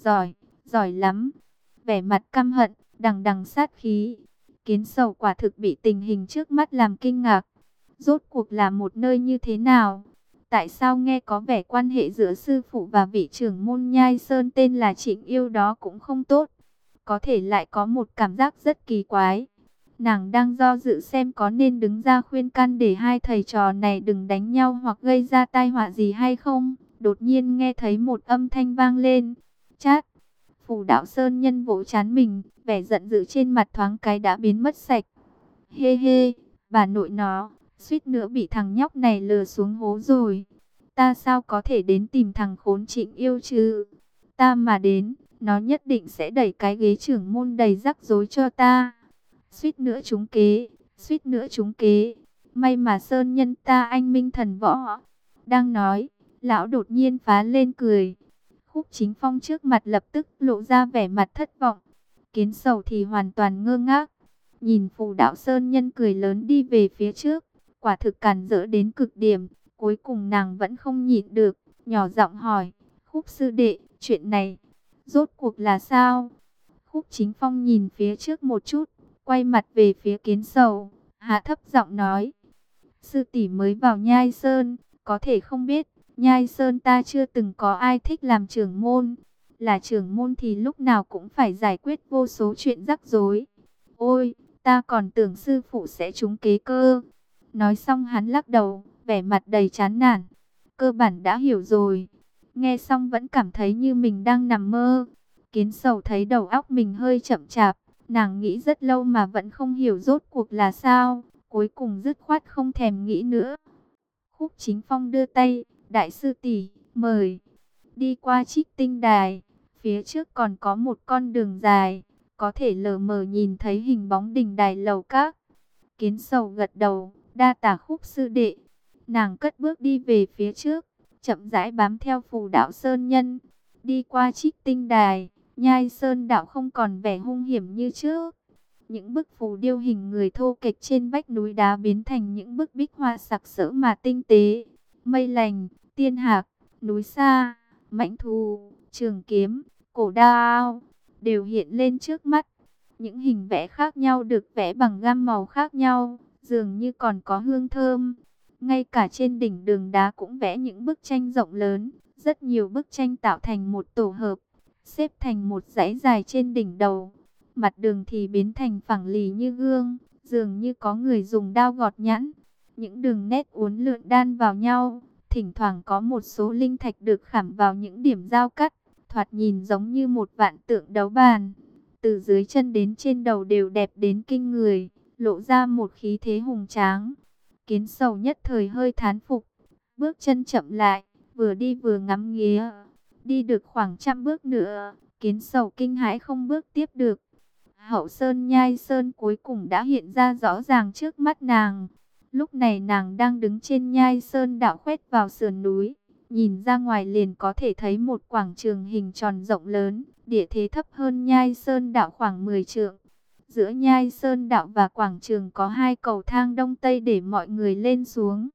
Giỏi, giỏi lắm. Vẻ mặt căm hận, đằng đằng sát khí. Kiến Sầu quả thực bị tình hình trước mắt làm kinh ngạc. Rốt cuộc là một nơi như thế nào? Tại sao nghe có vẻ quan hệ giữa sư phụ và vị trưởng môn Nhai Sơn tên là Trịnh Yêu đó cũng không tốt? Có thể lại có một cảm giác rất kỳ quái. Nàng đang do dự xem có nên đứng ra khuyên can để hai thầy trò này đừng đánh nhau hoặc gây ra tai họa gì hay không. Đột nhiên nghe thấy một âm thanh vang lên. Chát! Phù Đạo Sơn Nhân vỗ trán mình, vẻ giận dữ trên mặt thoáng cái đã biến mất sạch. Hê hê, bà nội nó, suýt nữa bị thằng nhóc này lừa xuống hố rồi. Ta sao có thể đến tìm thằng khốn Trịnh Yêu chứ? Ta mà đến, nó nhất định sẽ đẩy cái ghế trưởng môn đầy rắc rối cho ta. Suýt nữa trúng kế, suýt nữa trúng kế. May mà Sơn Nhân ta anh minh thần võ. Đang nói, lão đột nhiên phá lên cười. Khúc Chính Phong trước mặt lập tức lộ ra vẻ mặt thất vọng. Kiến Sầu thì hoàn toàn ngơ ngác. Nhìn Phù Đạo Sơn Nhân cười lớn đi về phía trước. Quả thực càn rỡ đến cực điểm. Cuối cùng nàng vẫn không nhịn được. Nhỏ giọng hỏi. Khúc sư đệ, chuyện này rốt cuộc là sao? Khúc Chính Phong nhìn phía trước một chút. Quay mặt về phía Kiến Sầu. Hạ thấp giọng nói. Sư tỷ mới vào Nhai Sơn. Có thể không biết. Nhai Sơn ta chưa từng có ai thích làm trưởng môn. Là trưởng môn thì lúc nào cũng phải giải quyết vô số chuyện rắc rối. Ôi, ta còn tưởng sư phụ sẽ trúng kế cơ. Nói xong hắn lắc đầu, vẻ mặt đầy chán nản. Cơ bản đã hiểu rồi. Nghe xong vẫn cảm thấy như mình đang nằm mơ. Kiến Sầu thấy đầu óc mình hơi chậm chạp. Nàng nghĩ rất lâu mà vẫn không hiểu rốt cuộc là sao. Cuối cùng dứt khoát không thèm nghĩ nữa. Khúc Chính Phong đưa tay. Đại sư tỷ, mời. Đi qua Trích Tinh Đài. Phía trước còn có một con đường dài. Có thể lờ mờ nhìn thấy hình bóng đỉnh đài lầu các. Kiến Sầu gật đầu. Đa tả Khúc sư đệ. Nàng cất bước đi về phía trước. Chậm rãi bám theo Phù Đạo Sơn Nhân. Đi qua Trích Tinh Đài. Nhai Sơn đạo không còn vẻ hung hiểm như trước. Những bức phù điêu hình người thô kệch trên vách núi đá biến thành những bức bích hoa sặc sỡ mà tinh tế. Mây lành, tiên hạc, núi xa, mãnh thú, trường kiếm, cổ đao đều hiện lên trước mắt. Những hình vẽ khác nhau được vẽ bằng gam màu khác nhau, dường như còn có hương thơm. Ngay cả trên đỉnh đường đá cũng vẽ những bức tranh rộng lớn, rất nhiều bức tranh tạo thành một tổ hợp, xếp thành một dãy dài trên đỉnh đầu. Mặt đường thì biến thành phẳng lì như gương, dường như có người dùng dao gọt nhẵn. Những đường nét uốn lượn đan vào nhau, thỉnh thoảng có một số linh thạch được khảm vào những điểm giao cắt, thoạt nhìn giống như một vạn tượng đấu bàn. Từ dưới chân đến trên đầu đều đẹp đến kinh người, lộ ra một khí thế hùng tráng. Kiến Sầu nhất thời hơi thán phục, bước chân chậm lại, vừa đi vừa ngắm nghía. Đi được khoảng 100 bước nữa, Kiến Sầu kinh hãi không bước tiếp được. Hậu Sơn Nhai Sơn cuối cùng đã hiện ra rõ ràng trước mắt nàng. Lúc này nàng đang đứng trên Nhai Sơn đạo khoét vào sườn núi. Nhìn ra ngoài liền có thể thấy một quảng trường hình tròn rộng lớn, địa thế thấp hơn Nhai Sơn đạo khoảng 10 trượng. Giữa Nhai Sơn đạo và quảng trường có hai cầu thang đông tây để mọi người lên xuống.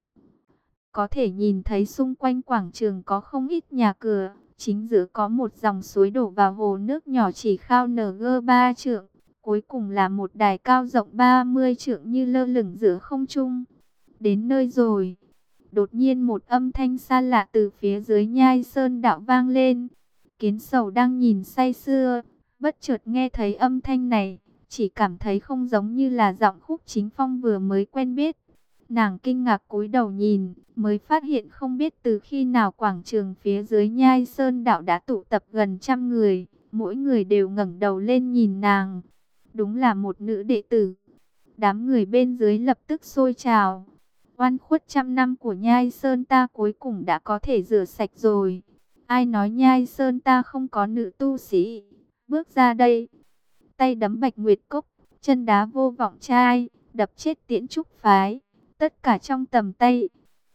Có thể nhìn thấy xung quanh quảng trường có không ít nhà cửa. Chính giữa có một dòng suối đổ vào hồ nước nhỏ chỉ khao ng 3 trượng. Cuối cùng là một đài cao rộng 30 trượng như lơ lửng giữa không trung. Đến nơi rồi. Đột nhiên một âm thanh xa lạ từ phía dưới Nhai Sơn đạo vang lên. Kiến Sầu đang nhìn say sưa, bất chợt nghe thấy âm thanh này, chỉ cảm thấy không giống như là giọng Khúc Chính Phong vừa mới quen biết. Nàng kinh ngạc cúi đầu nhìn, mới phát hiện không biết từ khi nào quảng trường phía dưới Nhai Sơn đạo đã tụ tập gần 100 người, mỗi người đều ngẩng đầu lên nhìn nàng. Đúng là một nữ đệ tử. Đám người bên dưới lập tức sôi trào. Oan khuất 100 năm của Nhai Sơn ta cuối cùng đã có thể rửa sạch rồi. Ai nói Nhai Sơn ta không có nữ tu sĩ? Bước ra đây. Tay đấm Bạch Nguyệt Cốc, chân đá Vô Vọng Trai, đập chết Tiễn Trúc Phái. Tất cả trong tầm tay.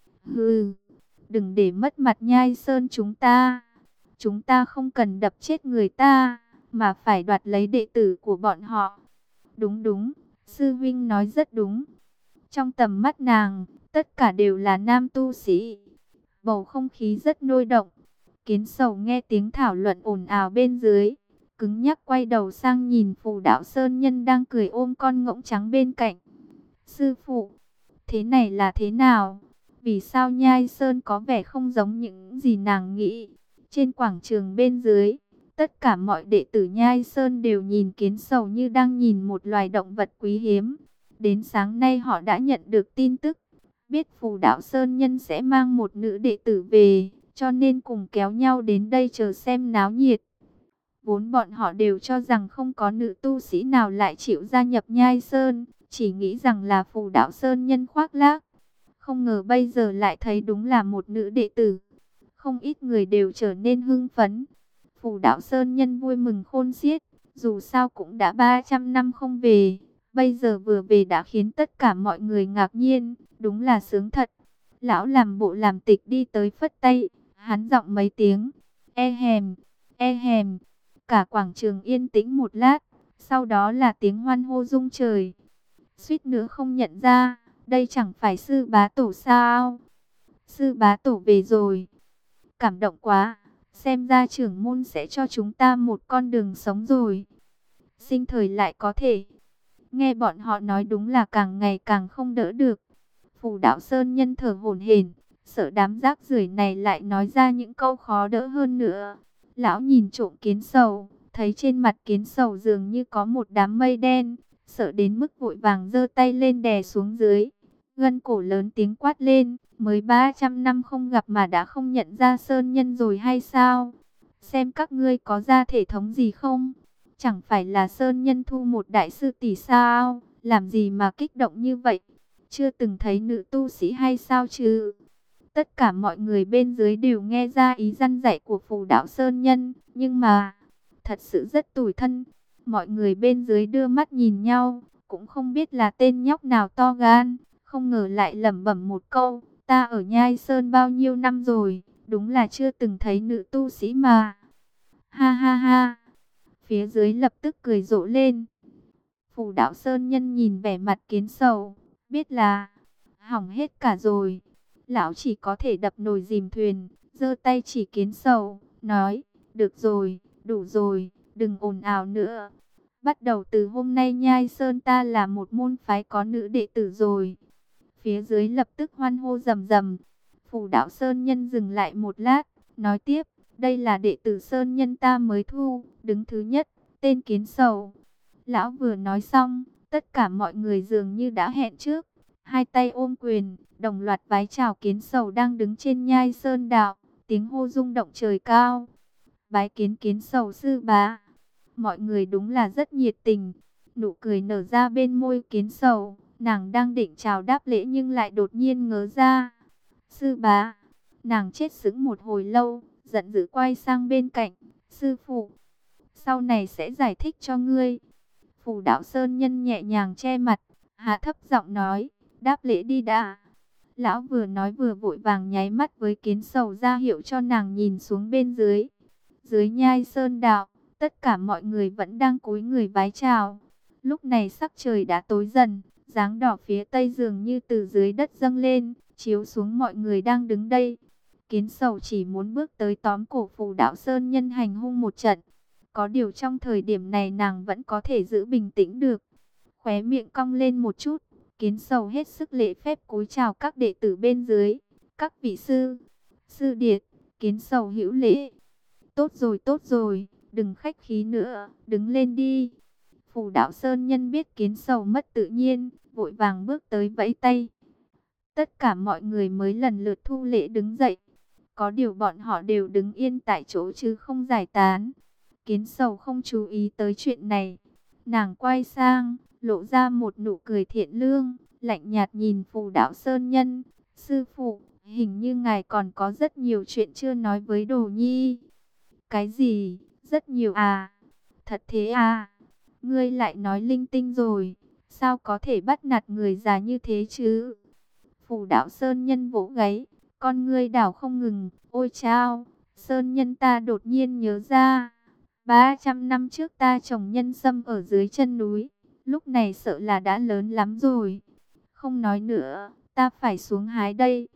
Hừ, đừng để mất mặt Nhai Sơn chúng ta. Chúng ta không cần đập chết người ta, mà phải đoạt lấy đệ tử của bọn họ. Đúng đúng, sư huynh nói rất đúng. Trong tầm mắt nàng, tất cả đều là nam tu sĩ. Bầu không khí rất nôi động. Kiến Sầu nghe tiếng thảo luận ồn ào bên dưới, cứng nhắc quay đầu sang nhìn Phù Đạo Sơn Nhân đang cười ôm con ngỗng trắng bên cạnh. Sư phụ, thế này là thế nào? Vì sao Nhai Sơn có vẻ không giống những gì nàng nghĩ? Trên quảng trường bên dưới, tất cả mọi đệ tử Nhai Sơn đều nhìn Kiến Sầu như đang nhìn một loài động vật quý hiếm. Đến sáng nay họ đã nhận được tin tức, biết Phù Đạo Sơn Nhân sẽ mang một nữ đệ tử về, cho nên cùng kéo nhau đến đây chờ xem náo nhiệt. Vốn bọn họ đều cho rằng không có nữ tu sĩ nào lại chịu gia nhập Nhai Sơn, chỉ nghĩ rằng là Phù Đạo Sơn Nhân khoác lác. Không ngờ bây giờ lại thấy đúng là một nữ đệ tử. Không ít người đều trở nên hưng phấn. Phù Đạo Sơn Nhân vui mừng khôn xiết, dù sao cũng đã 300 năm không về. Bây giờ vừa về đã khiến tất cả mọi người ngạc nhiên, đúng là sướng thật. Lão làm bộ làm tịch đi tới phất tay, hắn giọng mấy tiếng, e hèm, e hèm. Cả quảng trường yên tĩnh một lát, sau đó là tiếng hoan hô rung trời. Suýt nữa không nhận ra, đây chẳng phải sư bá tổ sao? Sư bá tổ về rồi. Cảm động quá, xem ra trưởng môn sẽ cho chúng ta một con đường sống rồi. Sinh thời lại có thể. Nghe bọn họ nói đúng là càng ngày càng không đỡ được. Phù Đạo Sơn Nhân thở hổn hển, sợ đám rác rưởi này lại nói ra những câu khó đỡ hơn nữa. Lão nhìn trộm Kiến Sầu, thấy trên mặt Kiến Sầu dường như có một đám mây đen, sợ đến mức vội vàng giơ tay lên đè xuống dưới. Gân cổ lớn tiếng quát lên, mới 300 năm không gặp mà đã không nhận ra Sơn Nhân rồi hay sao? Xem các ngươi có ra thể thống gì không? Chẳng phải là Sơn Nhân thu một đại sư tỷ sao? Làm gì mà kích động như vậy? Chưa từng thấy nữ tu sĩ hay sao chứ? Tất cả mọi người bên dưới đều nghe ra ý răn dạy của Phù Đạo Sơn Nhân, nhưng mà thật sự rất tủi thân. Mọi người bên dưới đưa mắt nhìn nhau, cũng không biết là tên nhóc nào to gan, không ngờ lại lẩm bẩm một câu, ta ở Nhai Sơn bao nhiêu năm rồi, đúng là chưa từng thấy nữ tu sĩ mà. Ha ha ha, phía dưới lập tức cười rộ lên. Phù Đạo Sơn Nhân nhìn vẻ mặt Kiến Sầu, biết là hỏng hết cả rồi. Lão chỉ có thể đập nồi dìm thuyền, giơ tay chỉ Kiến Sầu, nói, được rồi, đủ rồi, đừng ồn ào nữa. Bắt đầu từ hôm nay Nhai Sơn ta là một môn phái có nữ đệ tử rồi. Phía dưới lập tức hoan hô rầm rầm. Phù Đạo Sơn Nhân dừng lại một lát, nói tiếp, đây là đệ tử Sơn Nhân ta mới thu, đứng thứ nhất, tên Kiến Sầu. Lão vừa nói xong, tất cả mọi người dường như đã hẹn trước. Hai tay ôm quyền, đồng loạt vái chào Kiến Sầu đang đứng trên Nhai Sơn đạo, tiếng hô rung động trời cao. Bái kiến Kiến Sầu sư bá. Mọi người đúng là rất nhiệt tình. Nụ cười nở ra bên môi Kiến Sầu, nàng đang định chào đáp lễ nhưng lại đột nhiên ngớ ra. Sư bá, nàng chết sững một hồi lâu, giận dữ quay sang bên cạnh. Sư phụ, sau này sẽ giải thích cho ngươi. Phù Đạo Sơn Nhân nhẹ nhàng che mặt, hạ thấp giọng nói, đáp lễ đi đã. Lão vừa nói vừa vội vàng nháy mắt với Kiến Sầu ra hiệu cho nàng nhìn xuống bên dưới. Dưới Nhai Sơn đạo, tất cả mọi người vẫn đang cúi người vái chào. Lúc này sắc trời đã tối dần, dáng đỏ phía tây dường như từ dưới đất dâng lên, chiếu xuống mọi người đang đứng đây. Kiến Sầu chỉ muốn bước tới tóm cổ Phù Đạo Sơn Nhân hành hung một trận. Có điều trong thời điểm này nàng vẫn có thể giữ bình tĩnh được. Khóe miệng cong lên một chút, Kiến Sầu hết sức lễ phép cúi chào các đệ tử bên dưới. Các vị sư, sư điệt, Kiến Sầu hữu lễ. Tốt rồi, đừng khách khí nữa, đứng lên đi. Phù Đạo Sơn Nhân biết Kiến Sầu mất tự nhiên, vội vàng bước tới vẫy tay. Tất cả mọi người mới lần lượt thu lễ đứng dậy. Có điều bọn họ đều đứng yên tại chỗ chứ không giải tán. Kiến Sầu không chú ý tới chuyện này. Nàng quay sang, lộ ra một nụ cười thiện lương, lạnh nhạt nhìn Phù Đạo Sơn Nhân. Sư phụ, hình như ngài còn có rất nhiều chuyện chưa nói với Đồ Nhi. Cái gì? Rất nhiều à? Thật thế à? Ngươi lại nói linh tinh rồi. Sao có thể bắt nạt người già như thế chứ? Phù Đạo Sơn Nhân vỗ gáy, con ngươi đảo không ngừng. Ôi chao, Sơn Nhân ta đột nhiên nhớ ra. 300 năm trước ta trồng nhân sâm ở dưới chân núi. Lúc này sợ là đã lớn lắm rồi. Không nói nữa, ta phải xuống hái đây.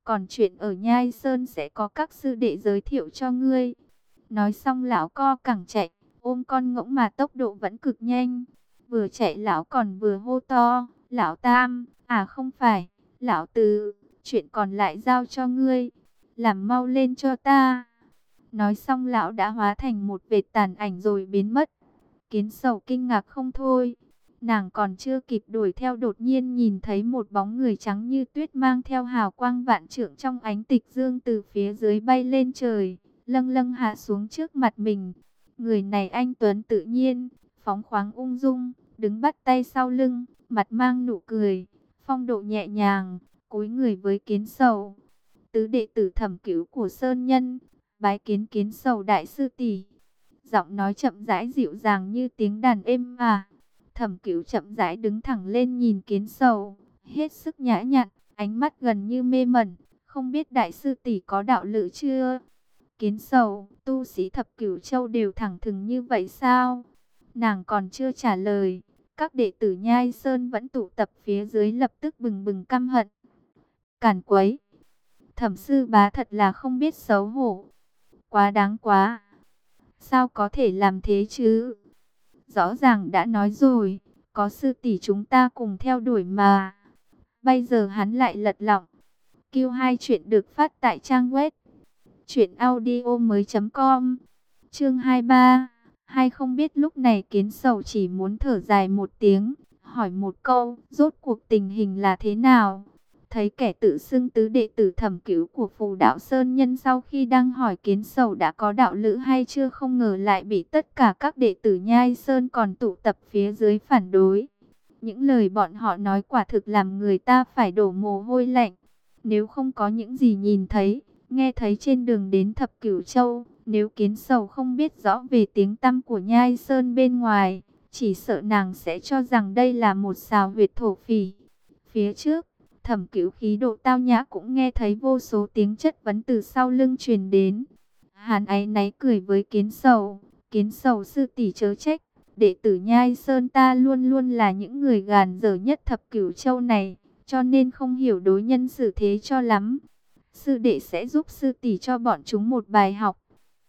Còn chuyện ở Nhai Sơn sẽ có các sư đệ giới thiệu cho ngươi. Nói xong lão co cẳng chạy, ôm con ngỗng mà tốc độ vẫn cực nhanh. Vừa chạy lão còn vừa hô to, lão Tam, à không phải, lão Tứ, chuyện còn lại giao cho ngươi, làm mau lên cho ta. Nói xong lão đã hóa thành một vệt tàn ảnh rồi biến mất. Kiến Sầu kinh ngạc không thôi. Nàng còn chưa kịp đuổi theo đột nhiên nhìn thấy một bóng người trắng như tuyết mang theo hào quang vạn trượng trong ánh tịch dương từ phía dưới bay lên trời, lâng lâng hạ xuống trước mặt mình. Người này anh tuấn tự nhiên, phóng khoáng ung dung, đứng bắt tay sau lưng, mặt mang nụ cười, phong độ nhẹ nhàng, cúi người với Kiến Sầu. Tứ đệ tử Thẩm Cửu của Sơn Nhân, bái kiến Kiến Sầu đại sư tỷ. Giọng nói chậm rãi dịu dàng như tiếng đàn êm ả. Thẩm Cửu chậm rãi đứng thẳng lên nhìn Kiến Sầu, hết sức nhã nhặn, ánh mắt gần như mê mẩn, không biết đại sư tỷ có đạo lữ chưa? Kiến Sầu, tu sĩ Thập Cửu Châu đều thẳng thừng như vậy sao? Nàng còn chưa trả lời, các đệ tử Nhai Sơn vẫn tụ tập phía dưới lập tức bừng bừng căm hận. Càn quấy, Thẩm sư bá thật là không biết xấu hổ, quá đáng quá. Sao có thể làm thế chứ? Rõ ràng đã nói rồi, có sư tỷ chúng ta cùng theo đuổi mà. Bây giờ hắn lại lật lọng. Q2 chuyện được phát tại trang web truyệnaudiomoi.com. Chương 23. Hay không biết lúc này Kiến Sầu chỉ muốn thở dài một tiếng, hỏi một câu, rốt cuộc tình hình là thế nào? Thấy kẻ tự xưng tứ đệ tử Thẩm Cửu của Phù Đạo Sơn Nhân sau khi đang hỏi Kiến Sầu đã có đạo lữ hay chưa, không ngờ lại bị tất cả các đệ tử Nhai Sơn còn tụ tập phía dưới phản đối. Những lời bọn họ nói quả thực làm người ta phải đổ mồ hôi lạnh. Nếu không có những gì nhìn thấy, nghe thấy trên đường đến Thập Cửu Châu, nếu Kiến Sầu không biết rõ về tiếng tăm của Nhai Sơn bên ngoài, chỉ sợ nàng sẽ cho rằng đây là một xào huyệt thổ phỉ. Phía trước, Thẩm Cửu khí độ tao nhã cũng nghe thấy vô số tiếng chất vấn từ sau lưng truyền đến. Hắn áy náy cười với Kiến Sầu, Kiến Sầu sư tỷ chớ trách, đệ tử Nhai Sơn ta luôn luôn là những người gàn dở nhất Thập Cửu Châu này, cho nên không hiểu đối nhân xử thế cho lắm. Sư đệ sẽ giúp sư tỷ cho bọn chúng một bài học.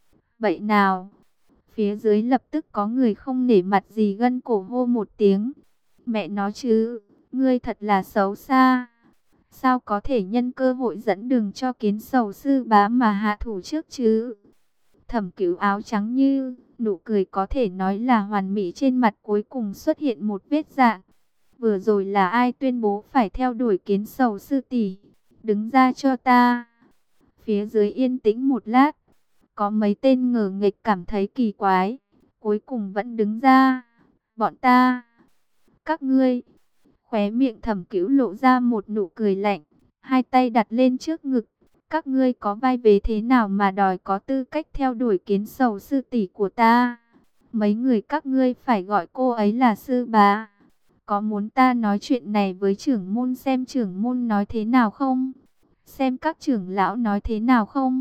Vậy nào? Phía dưới lập tức có người không nể mặt gì gân cổ hô một tiếng. Mẹ nó chứ, ngươi thật là xấu xa. Sao có thể nhân cơ hội dẫn đường cho Kiến Sầu sư bá mà hạ thủ trước chứ? Thẩm Cửu áo trắng như, nụ cười có thể nói là hoàn mỹ trên mặt cuối cùng xuất hiện một vết rạn. Vừa rồi là ai tuyên bố phải theo đuổi Kiến Sầu sư tỷ? Đứng ra cho ta. Phía dưới yên tĩnh một lát, có mấy tên ngờ nghệch cảm thấy kỳ quái, cuối cùng vẫn đứng ra. Bọn ta, các ngươi. Khóe miệng Thẩm Cửu lộ ra một nụ cười lạnh, hai tay đặt lên trước ngực. Các ngươi có vai vế thế nào mà đòi có tư cách theo đuổi Kiến Sầu sư tỷ của ta? Mấy người các ngươi phải gọi cô ấy là sư bá. Có muốn ta nói chuyện này với trưởng môn xem trưởng môn nói thế nào không? Xem các trưởng lão nói thế nào không?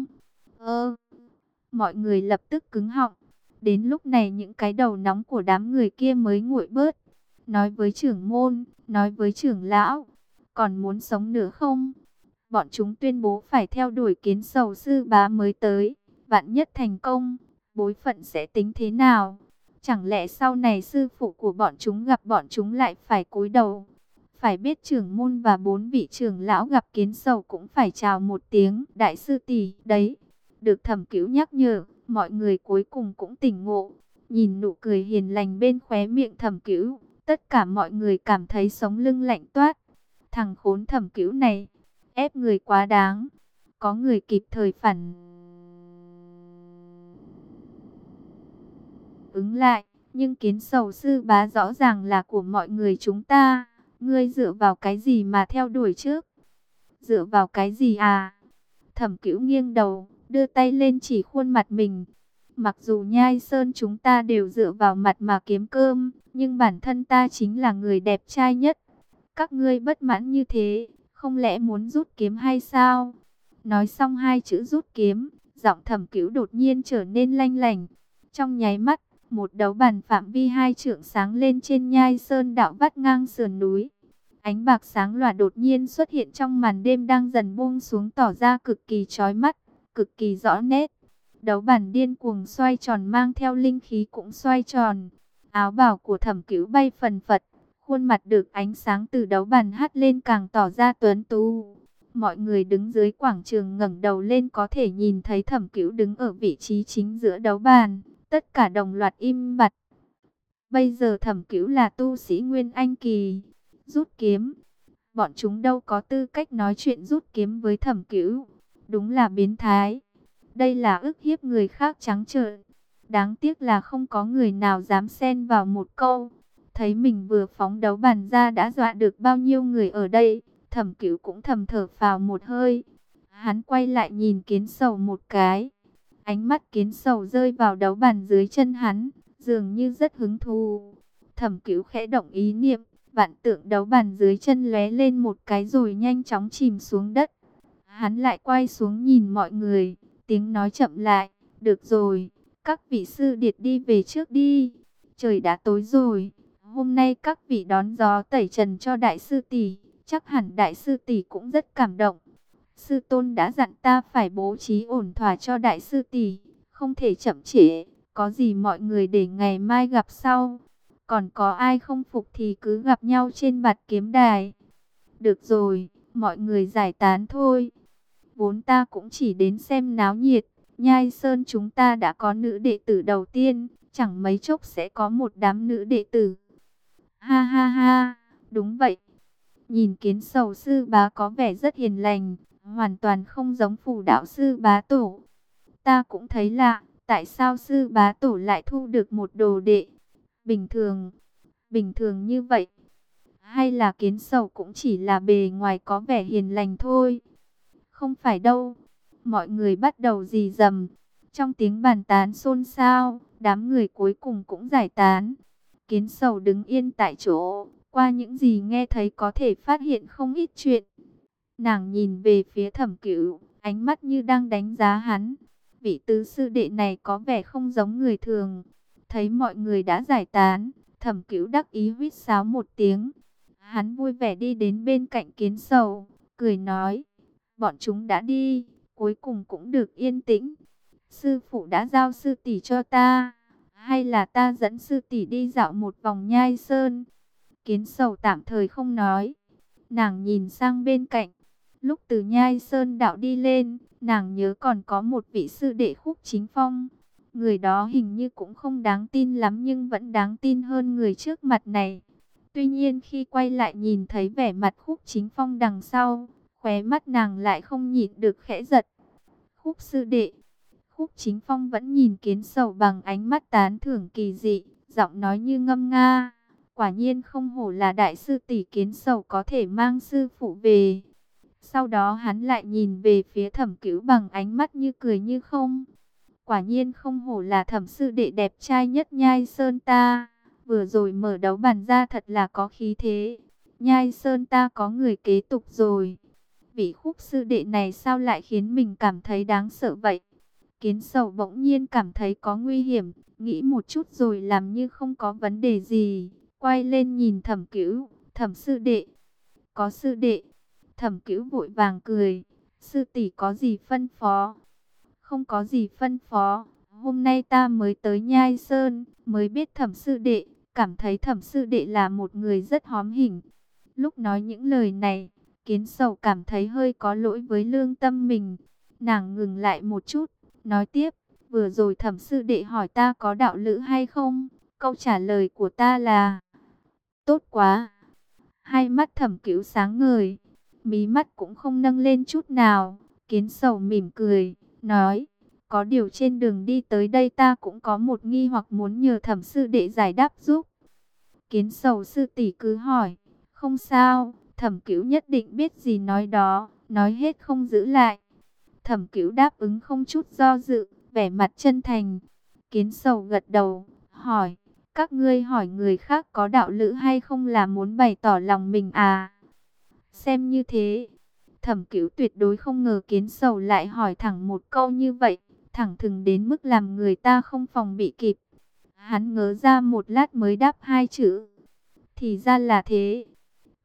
Mọi người lập tức cứng họng. Đến lúc này những cái đầu nóng của đám người kia mới nguội bớt. Nói với trưởng môn, nói với trưởng lão, còn muốn sống nữa không? Bọn chúng tuyên bố phải theo đuổi Kiến Sầu sư bá mới tới. Vạn nhất thành công, bối phận sẽ tính thế nào? Chẳng lẽ sau này sư phụ của bọn chúng gặp bọn chúng lại phải cúi đầu? Phải biết trưởng môn và 4 vị trưởng lão gặp Kiến Sầu cũng phải chào một tiếng đại sư tỷ đấy. Được Thẩm Cửu nhắc nhở, mọi người cuối cùng cũng tỉnh ngộ. Nhìn nụ cười hiền lành bên khóe miệng Thẩm Cửu, tất cả mọi người cảm thấy sống lưng lạnh toát. Thằng khốn Thẩm Cửu này, ép người quá đáng. Có người kịp thời phản ứng lại, nhưng Kiến Sầu sư bá rõ ràng là của mọi người chúng ta. Ngươi dựa vào cái gì mà theo đuổi trước? Dựa vào cái gì à? Thẩm Cửu nghiêng đầu, đưa tay lên chỉ khuôn mặt mình. Mặc dù Nhai Sơn chúng ta đều dựa vào mặt mà kiếm cơm, nhưng bản thân ta chính là người đẹp trai nhất. Các ngươi bất mãn như thế, không lẽ muốn rút kiếm hay sao? Nói xong hai chữ rút kiếm, giọng Thẩm Cửu đột nhiên trở nên lanh lảnh. Trong nháy mắt, một đấu bàn phạm vi 2 trượng sáng lên trên Nhai Sơn đạo vắt ngang sườn núi. Ánh bạc sáng lòa đột nhiên xuất hiện trong màn đêm đang dần buông xuống, tỏ ra cực kỳ chói mắt, cực kỳ rõ nét. Đấu bản điên cuồng xoay tròn, mang theo linh khí cũng xoay tròn. Áo bào của Thẩm Cửu bay phần phật, khuôn mặt được ánh sáng từ đấu bàn hắt lên càng tỏ ra tuấn tú. Mọi người đứng dưới quảng trường ngẩng đầu lên có thể nhìn thấy Thẩm Cửu đứng ở vị trí chính giữa đấu bàn, tất cả đồng loạt im bặt. Bây giờ Thẩm Cửu là tu sĩ Nguyên Anh kỳ, rút kiếm. Bọn chúng đâu có tư cách nói chuyện rút kiếm với Thẩm Cửu, đúng là biến thái. Đây là ức hiếp người khác trắng trợn. Đáng tiếc là không có người nào dám xen vào một câu. Thấy mình vừa phóng đấu bàn ra đã dọa được bao nhiêu người ở đây, Thẩm Cửu cũng thầm thở phào một hơi. Hắn quay lại nhìn Kiến Sầu một cái. Ánh mắt Kiến Sầu rơi vào đấu bàn dưới chân hắn, dường như rất hứng thú. Thẩm Cửu khẽ động ý niệm, vạn tượng đấu bàn dưới chân lóe lên một cái rồi nhanh chóng chìm xuống đất. Hắn lại quay xuống nhìn mọi người, tiếng nói chậm lại, "Được rồi, các vị sư điệt đi về trước đi. Trời đã tối rồi, hôm nay các vị đón gió tẩy trần cho đại sư tỷ, chắc hẳn đại sư tỷ cũng rất cảm động. Sư tôn đã dặn ta phải bố trí ổn thỏa cho đại sư tỷ, không thể chậm trễ, có gì mọi người để ngày mai gặp sau. Còn có ai không phục thì cứ gặp nhau trên bạt kiếm đài." "Được rồi, mọi người giải tán thôi. Vốn ta cũng chỉ đến xem náo nhiệt, Nhai Sơn chúng ta đã có nữ đệ tử đầu tiên, chẳng mấy chốc sẽ có một đám nữ đệ tử." "Ha ha ha, đúng vậy. Nhìn Kiến Sầu sư bá có vẻ rất hiền lành, hoàn toàn không giống Phù đạo sư bá tổ. Ta cũng thấy lạ, tại sao sư bá tổ lại thu được một đồ đệ bình thường như vậy? Hay là Kiến Sầu cũng chỉ là bề ngoài có vẻ hiền lành thôi?" "Không phải đâu." Mọi người bắt đầu rì rầm. Trong tiếng bàn tán xôn xao, đám người cuối cùng cũng giải tán. Kiến Sầu đứng yên tại chỗ, qua những gì nghe thấy có thể phát hiện không ít chuyện. Nàng nhìn về phía Thẩm Cửu, ánh mắt như đang đánh giá hắn. Vị tứ sư đệ này có vẻ không giống người thường. Thấy mọi người đã giải tán, Thẩm Cửu đắc ý huýt sáo một tiếng. Hắn vui vẻ đi đến bên cạnh Kiến Sầu, cười nói, "Bọn chúng đã đi, cuối cùng cũng được yên tĩnh. Sư phụ đã giao sư tỷ cho ta, hay là ta dẫn sư tỷ đi dạo một vòng Nhai Sơn?" Kiến Sầu tạm thời không nói. Nàng nhìn sang bên cạnh. Lúc từ Nhai Sơn đạo đi lên, nàng nhớ còn có một vị sư đệ Khúc Chính Phong. Người đó hình như cũng không đáng tin lắm nhưng vẫn đáng tin hơn người trước mặt này. Tuy nhiên khi quay lại nhìn thấy vẻ mặt Khúc Chính Phong đằng sau, khóe mắt nàng lại không nhịn được khẽ giật. "Khúc sư đệ." Khúc Chính Phong vẫn nhìn Kiến Sầu bằng ánh mắt tán thưởng kỳ dị, giọng nói như ngâm nga, "Quả nhiên không hổ là đại sư tỷ." Kiến Sầu có thể mang sư phụ về. Sau đó hắn lại nhìn về phía Thẩm Cửu bằng ánh mắt như cười như không. "Quả nhiên không hổ là Thẩm sư đệ đẹp trai nhất Nhai Sơn ta. Vừa rồi mở đấu bàn ra thật là có khí thế. Nhai Sơn ta có người kế tục rồi. Vị Khúc sư đệ này sao lại khiến mình cảm thấy đáng sợ vậy?" Kiến Sầu bỗng nhiên cảm thấy có nguy hiểm, nghĩ một chút rồi làm như không có vấn đề gì, quay lên nhìn Thẩm Cửu, "Thẩm sư đệ." "Có sư đệ." Thẩm Cửu vội vàng cười, "Sư tỷ có gì phân phó?" "Không có gì phân phó, hôm nay ta mới tới Nhai Sơn, mới biết Thẩm sư đệ, cảm thấy Thẩm sư đệ là một người rất hóm hỉnh." Lúc nói những lời này, Kiến Sầu cảm thấy hơi có lỗi với lương tâm mình. Nàng ngừng lại một chút, nói tiếp, "Vừa rồi Thẩm sư đệ hỏi ta có đạo lữ hay không, câu trả lời của ta là tốt quá." Hai mắt Thẩm Cửu sáng ngời, mí mắt cũng không nâng lên chút nào. Kiến Sầu mỉm cười, nói, "Có điều trên đường đi tới đây ta cũng có một nghi hoặc muốn nhờ Thẩm sư đệ giải đáp giúp." Kiến Sầu sư tỷ cứ hỏi. "Không sao." Thẩm Cửu nhất định biết gì nói đó, nói hết không giữ lại. Thẩm Cửu đáp ứng không chút do dự, vẻ mặt chân thành. Kiến Sầu gật đầu, hỏi, "Các ngươi hỏi người khác có đạo lữ hay không là muốn bày tỏ lòng mình à?" Xem như thế. Thẩm Cửu tuyệt đối không ngờ Kiến Sầu lại hỏi thẳng một câu như vậy, thẳng thừng đến mức làm người ta không phòng bị kịp. Hắn ngớ ra một lát mới đáp hai chữ, "Thì ra là thế."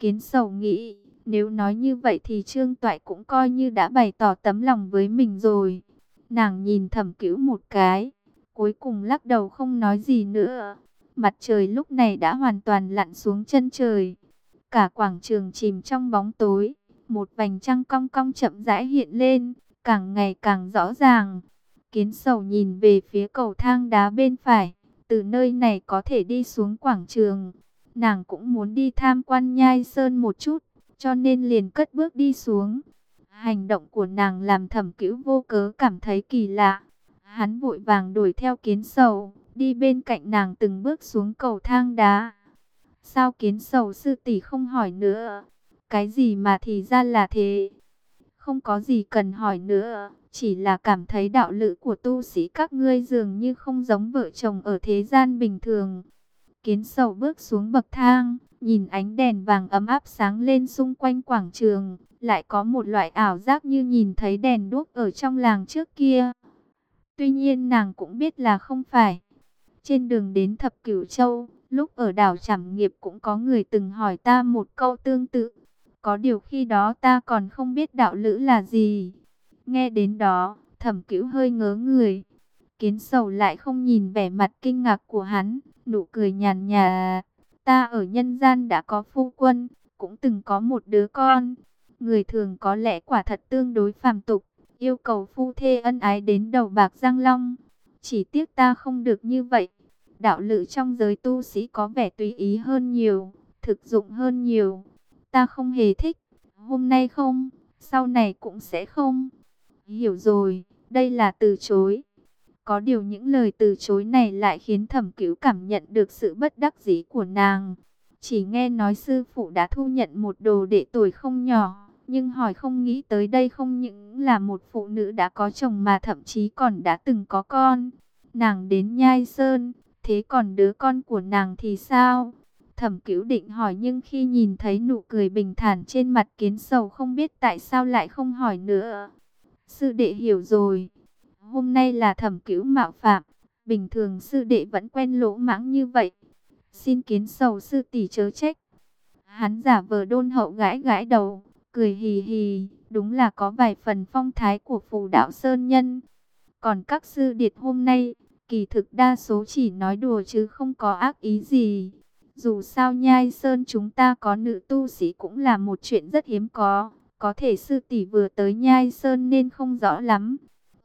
Kiến Sầu nghĩ, nếu nói như vậy thì Trương Toại cũng coi như đã bày tỏ tấm lòng với mình rồi. Nàng nhìn Thẩm Cửu một cái, cuối cùng lắc đầu không nói gì nữa. Mặt trời lúc này đã hoàn toàn lặn xuống chân trời. Cả quảng trường chìm trong bóng tối, một vành trăng cong cong chậm rãi hiện lên, càng ngày càng rõ ràng. Kiến Sầu nhìn về phía cầu thang đá bên phải, từ nơi này có thể đi xuống quảng trường. Nàng cũng muốn đi tham quan Nhai Sơn một chút, cho nên liền cất bước đi xuống. Hành động của nàng làm Thẩm Cửu vô cớ cảm thấy kỳ lạ. Hắn vội vàng đuổi theo Kiến Sầu, đi bên cạnh nàng từng bước xuống cầu thang đá. Sao Kiến Sầu sư tỷ không hỏi nữa? Cái gì mà thì ra là thế? Không có gì cần hỏi nữa, chỉ là cảm thấy đạo lữ của tu sĩ các ngươi dường như không giống vợ chồng ở thế gian bình thường. Kiến Sầu bước xuống bậc thang, nhìn ánh đèn vàng ấm áp sáng lên xung quanh quảng trường, lại có một loại ảo giác như nhìn thấy đèn đuốc ở trong làng trước kia. Tuy nhiên nàng cũng biết là không phải. Trên đường đến Thập Cửu Châu, lúc ở đảo Trảm Nghiệp cũng có người từng hỏi ta một câu tương tự. Có điều khi đó ta còn không biết đạo lữ là gì. Nghe đến đó, Thẩm Cửu hơi ngớ người. Kiến Sầu lại không nhìn vẻ mặt kinh ngạc của hắn, nụ cười nhàn nhạt. Ta ở nhân gian đã có phu quân, cũng từng có một đứa con. Người thường có lẽ quả thật tương đối phàm tục, yêu cầu phu thê ân ái đến đầu bạc răng long. Chỉ tiếc ta không được như vậy. Đạo lữ trong giới tu sĩ có vẻ tùy ý hơn nhiều, thực dụng hơn nhiều. Ta không hề thích, hôm nay không, sau này cũng sẽ không. Hiểu rồi, đây là từ chối. Có điều những lời từ chối này lại khiến Thẩm Cửu cảm nhận được sự bất đắc dĩ của nàng. Chỉ nghe nói sư phụ đã thu nhận một đồ đệ tuổi không nhỏ, nhưng hỏi không nghĩ tới đây không những là một phụ nữ đã có chồng mà thậm chí còn đã từng có con. Nàng đến Nhai Sơn, thế còn đứa con của nàng thì sao? Thẩm Cửu định hỏi nhưng khi nhìn thấy nụ cười bình thản trên mặt Kiến Sầu không biết tại sao lại không hỏi nữa. Sư đệ hiểu rồi. Hôm nay là Thẩm Cửu mạo phạm, bình thường sư đệ vẫn quen lỗ mãng như vậy. Xin Kiến Sầu sư tỷ chớ trách. Hắn giả vờ đôn hậu gãi gãi đầu, cười hì hì, đúng là có vài phần phong thái của phù đạo sơn nhân. Còn các sư điệt hôm nay, kỳ thực đa số chỉ nói đùa chứ không có ác ý gì. Dù sao Nhai Sơn chúng ta có nữ tu sĩ cũng là một chuyện rất hiếm có thể sư tỷ vừa tới Nhai Sơn nên không rõ lắm.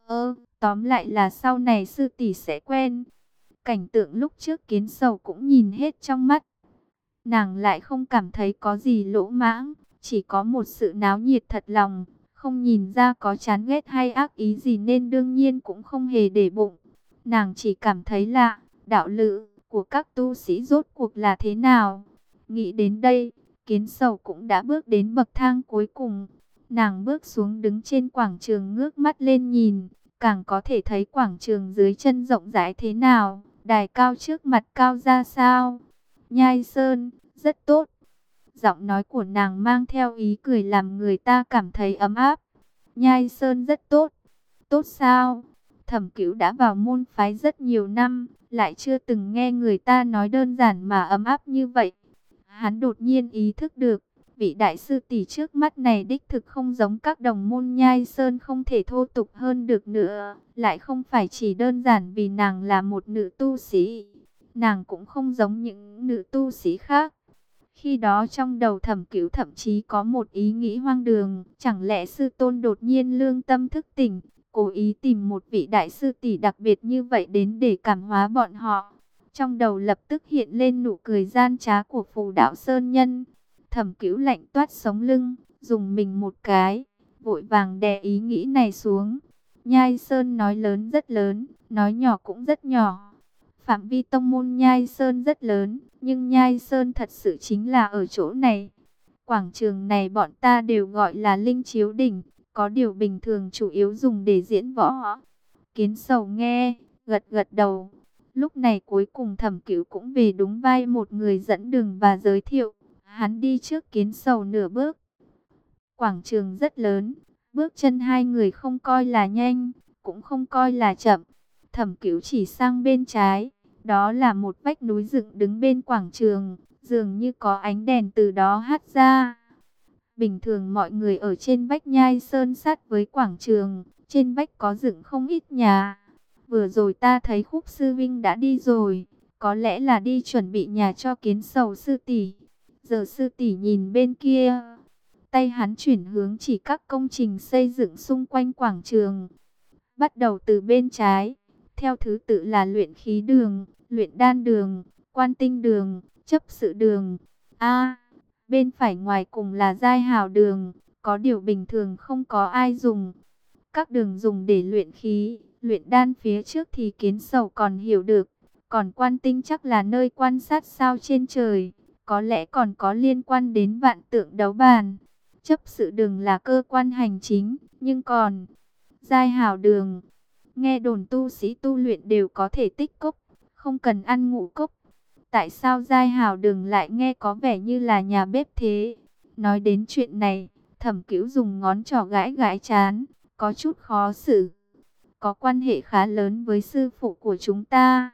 Tóm lại là sau này sư tỷ sẽ quen. Cảnh tượng lúc trước Kiến Sầu cũng nhìn hết trong mắt. Nàng lại không cảm thấy có gì lỗ mãng, chỉ có một sự náo nhiệt thật lòng, không nhìn ra có chán ghét hay ác ý gì nên đương nhiên cũng không hề để bụng. Nàng chỉ cảm thấy lạ, đạo lữ của các tu sĩ rốt cuộc là thế nào. Nghĩ đến đây, Kiến Sầu cũng đã bước đến bậc thang cuối cùng. Nàng bước xuống đứng trên quảng trường ngước mắt lên nhìn, càng có thể thấy quảng trường dưới chân rộng rãi thế nào, đài cao trước mặt cao ra sao. Nhai Sơn, rất tốt. Giọng nói của nàng mang theo ý cười làm người ta cảm thấy ấm áp. Nhai Sơn rất tốt. Tốt sao? Thẩm Cửu đã vào môn phái rất nhiều năm, lại chưa từng nghe người ta nói đơn giản mà ấm áp như vậy. Hắn đột nhiên ý thức được, vị đại sư tỷ trước mắt này đích thực không giống các đồng môn Nhai Sơn không thể thô tục hơn được nữa. Lại không phải chỉ đơn giản vì nàng là một nữ tu sĩ. Nàng cũng không giống những nữ tu sĩ khác. Khi đó trong đầu Thẩm Cửu thậm chí có một ý nghĩ hoang đường. Chẳng lẽ sư tôn đột nhiên lương tâm thức tỉnh, cố ý tìm một vị đại sư tỷ đặc biệt như vậy đến để cảm hóa bọn họ. Trong đầu lập tức hiện lên nụ cười gian trá của phù đạo sơn nhân. Thẩm Cửu lạnh toát sống lưng, dùng mình một cái, vội vàng đè ý nghĩ này xuống. Nhai Sơn nói lớn rất lớn, nói nhỏ cũng rất nhỏ. Phạm vi tông môn Nhai Sơn rất lớn, nhưng Nhai Sơn thật sự chính là ở chỗ này. Quảng trường này bọn ta đều gọi là Linh Chiếu Đỉnh, có điều bình thường chủ yếu dùng để diễn võ. Kiến Sầu nghe, gật gật đầu. Lúc này cuối cùng Thẩm Cửu cũng về đúng vai một người dẫn đường và giới thiệu. Hắn đi trước Kiến Sầu nửa bước. Quảng trường rất lớn, bước chân hai người không coi là nhanh, cũng không coi là chậm. Thẩm Cửu chỉ sang bên trái, đó là một vách núi dựng đứng bên quảng trường, dường như có ánh đèn từ đó hắt ra. Bình thường mọi người ở trên vách nhai sơn sát với quảng trường, trên vách có dựng không ít nhà. Vừa rồi ta thấy Khúc sư vinh đã đi rồi, có lẽ là đi chuẩn bị nhà cho Kiến Sầu sư tỷ. Giờ sư tỷ nhìn bên kia, tay hắn chuyển hướng chỉ các công trình xây dựng xung quanh quảng trường. Bắt đầu từ bên trái, theo thứ tự là luyện khí đường, luyện đan đường, quan tinh đường, chấp sự đường. Bên phải ngoài cùng là giai hào đường, có điều bình thường không có ai dùng. Các đường dùng để luyện khí, luyện đan phía trước thì Kiến Sầu còn hiểu được. Còn quan tinh chắc là nơi quan sát sao trên trời, có lẽ còn có liên quan đến vạn tượng đấu bàn. Chấp sự đường là cơ quan hành chính, nhưng còn giai hào đường, nghe đồn tu sĩ tu luyện đều có thể tích cốc, không cần ăn ngũ cốc. Tại sao giai hào đường lại nghe có vẻ như là nhà bếp thế? Nói đến chuyện này, Thẩm Cửu dùng ngón trỏ gãi gãi trán, có chút khó xử. Có quan hệ khá lớn với sư phụ của chúng ta.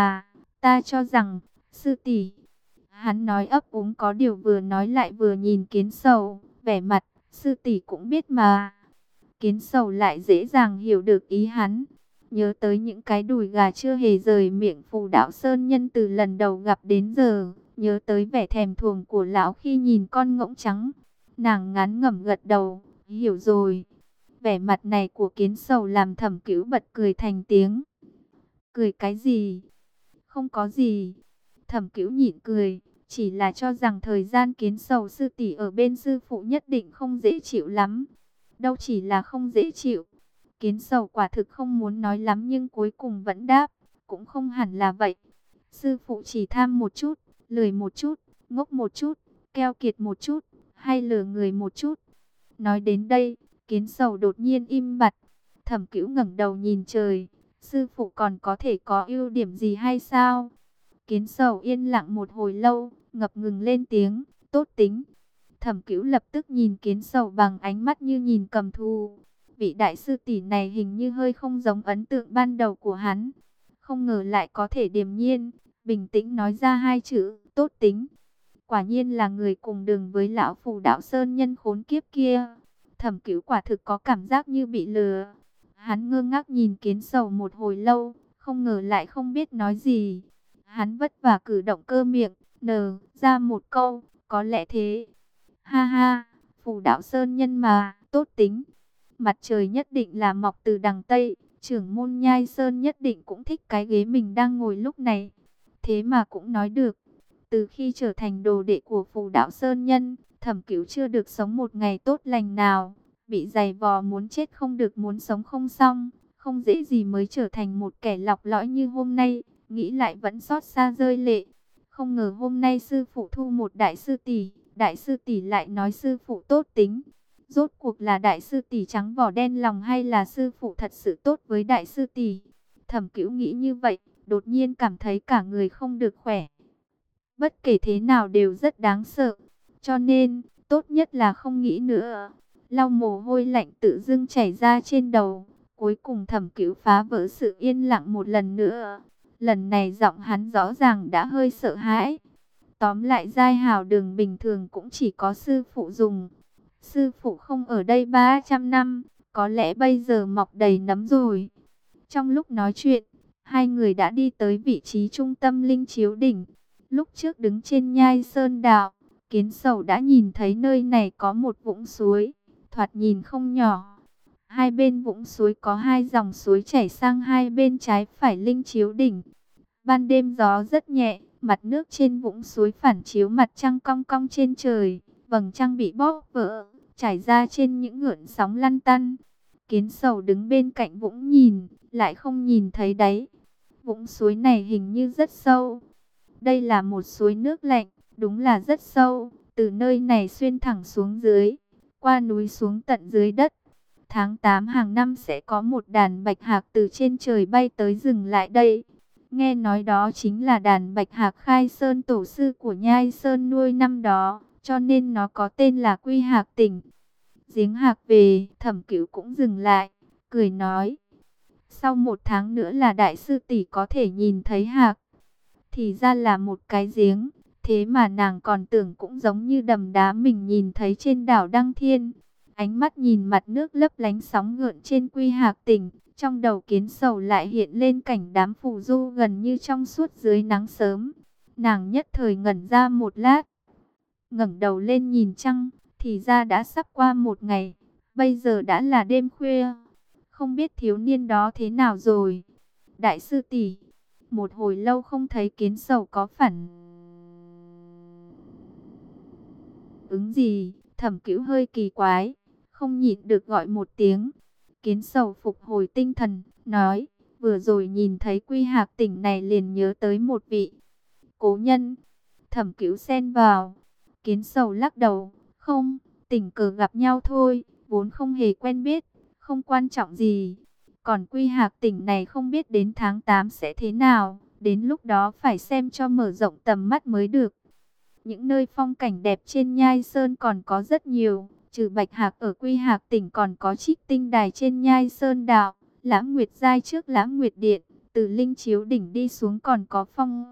Ta cho rằng, sư tỷ. Hắn nói ấp úng có điều vừa nói lại vừa nhìn Kiến Sầu, vẻ mặt, sư tỷ cũng biết mà. Kiến Sầu lại dễ dàng hiểu được ý hắn. Nhớ tới những cái đùi gà chưa hề rời miệng Phù Đạo Sơn Nhân từ lần đầu gặp đến giờ. Nhớ tới vẻ thèm thuồng của lão khi nhìn con ngỗng trắng. Nàng ngán ngẩm gật đầu, hiểu rồi. Vẻ mặt này của Kiến Sầu làm Thẩm Cửu bật cười thành tiếng. Cười cái gì? Không có gì. Thẩm Cửu nhịn cười, chỉ là cho rằng thời gian Kiến Sầu sư tỷ ở bên sư phụ nhất định không dễ chịu lắm. Đâu chỉ là không dễ chịu. Kiến Sầu quả thực không muốn nói lắm nhưng cuối cùng vẫn đáp, cũng không hẳn là vậy. Sư phụ chỉ tham một chút, lười một chút, ngốc một chút, keo kiệt một chút, hay lừa người một chút. Nói đến đây, Kiến Sầu đột nhiên im bặt. Thẩm Cửu ngẩng đầu nhìn trời, sư phụ còn có thể có ưu điểm gì hay sao? Kiến Sầu yên lặng một hồi lâu, ngập ngừng lên tiếng, tốt tính. Thẩm Cửu lập tức nhìn Kiến Sầu bằng ánh mắt như nhìn cầm thú. Vị đại sư tỷ này hình như hơi không giống ấn tượng ban đầu của hắn. Không ngờ lại có thể điềm nhiên, bình tĩnh nói ra hai chữ, tốt tính. Quả nhiên là người cùng đường với lão Phù Đạo Sơn Nhân khốn kiếp kia. Thẩm Cửu quả thực có cảm giác như bị lừa. Hắn ngơ ngác nhìn Kiến Sầu một hồi lâu, không ngờ lại không biết nói gì. Hắn vất vả cử động cơ miệng, nở ra một câu, có lẽ thế. Ha ha, Phù Đạo Sơn Nhân mà, tốt tính. Mặt trời nhất định là mọc từ đằng Tây, trưởng môn Nhai Sơn nhất định cũng thích cái ghế mình đang ngồi lúc này. Thế mà cũng nói được, từ khi trở thành đồ đệ của Phù Đạo Sơn Nhân, Thẩm Cửu chưa được sống một ngày tốt lành nào. Bị giày vò muốn chết không được muốn sống không xong, không dễ gì mới trở thành một kẻ lọc lõi như hôm nay, nghĩ lại vẫn xót xa rơi lệ. Không ngờ hôm nay sư phụ thu một đại sư tỷ lại nói sư phụ tốt tính. Rốt cuộc là đại sư tỷ trắng vỏ đen lòng hay là sư phụ thật sự tốt với đại sư tỷ? Thẩm Cửu nghĩ như vậy, đột nhiên cảm thấy cả người không được khỏe. Bất kể thế nào đều rất đáng sợ, cho nên tốt nhất là không nghĩ nữa. Lau mồ hôi lạnh tự dưng chảy ra trên đầu, cuối cùng Thẩm Cửu phá vỡ sự yên lặng một lần nữa. Lần này giọng hắn rõ ràng đã hơi sợ hãi. Tóm lại giai hào đường bình thường cũng chỉ có sư phụ dùng. Sư phụ không ở đây 300 năm, có lẽ bây giờ mọc đầy nấm rồi. Trong lúc nói chuyện, hai người đã đi tới vị trí trung tâm Linh Chiếu Đỉnh. Lúc trước đứng trên nhai sơn đạo, Kiến Sầu đã nhìn thấy nơi này có một vũng suối, thoạt nhìn không nhỏ. Hai bên vũng suối có hai dòng suối chảy sang hai bên trái phải Linh Chiếu Đỉnh. Ban đêm gió rất nhẹ, mặt nước trên vũng suối phản chiếu mặt trăng cong cong trên trời, vầng trăng bị bóp vỡ, trải ra trên những ngưỡng sóng lăn tăn. Kiến Sầu đứng bên cạnh vũng nhìn, lại không nhìn thấy đáy. Vũng suối này hình như rất sâu. Đây là một suối nước lạnh, đúng là rất sâu, từ nơi này xuyên thẳng xuống dưới, qua núi xuống tận dưới đất. Tháng 8 hàng năm sẽ có một đàn bạch hạc từ trên trời bay tới dừng lại đây. Nghe nói đó chính là đàn bạch hạc Khai Sơn tổ sư của Nhai Sơn nuôi năm đó, cho nên nó có tên là Quy Hạc Tỉnh. Giếng hạc về, Thẩm Cửu cũng dừng lại, cười nói. Sau một tháng nữa là đại sư tỷ có thể nhìn thấy hạc. Thì ra là một cái giếng, Thế mà nàng còn tưởng cũng giống như đầm đá mình nhìn thấy trên đảo Đăng Thiên. Ánh mắt nhìn mặt nước lấp lánh sóng gợn trên Quy Hạc Tỉnh, trong đầu Kiến Sầu lại hiện lên cảnh đám phù du gần như trong suốt dưới nắng sớm. Nàng nhất thời ngẩn ra một lát, ngẩng đầu lên nhìn trăng, thì ra đã sắp qua một ngày, bây giờ đã là đêm khuya. Không biết thiếu niên đó thế nào rồi? Đại sư tỷ, một hồi lâu không thấy Kiến Sầu có phản ứng gì, Thẩm Cửu hơi kỳ quái, không nhịn được gọi một tiếng. Kiến Sầu phục hồi tinh thần, nói, vừa rồi nhìn thấy Quy Hạc Tỉnh này liền nhớ tới một vị cố nhân. Thẩm Cửu xen vào. Kiến Sầu lắc đầu, không, tình cờ gặp nhau thôi, vốn không hề quen biết, không quan trọng gì. Còn Quy Hạc Tỉnh này không biết đến tháng 8 sẽ thế nào, đến lúc đó phải xem cho mở rộng tầm mắt mới được. Những nơi phong cảnh đẹp trên Nhai Sơn còn có rất nhiều, trừ Bạch Hạc ở Quy Hạc Tỉnh còn có Trích Tinh Đài trên Nhai Sơn Đạo, Lãng Nguyệt Giai trước Lãng Nguyệt Điện, từ Linh Chiếu Đỉnh đi xuống còn có Phong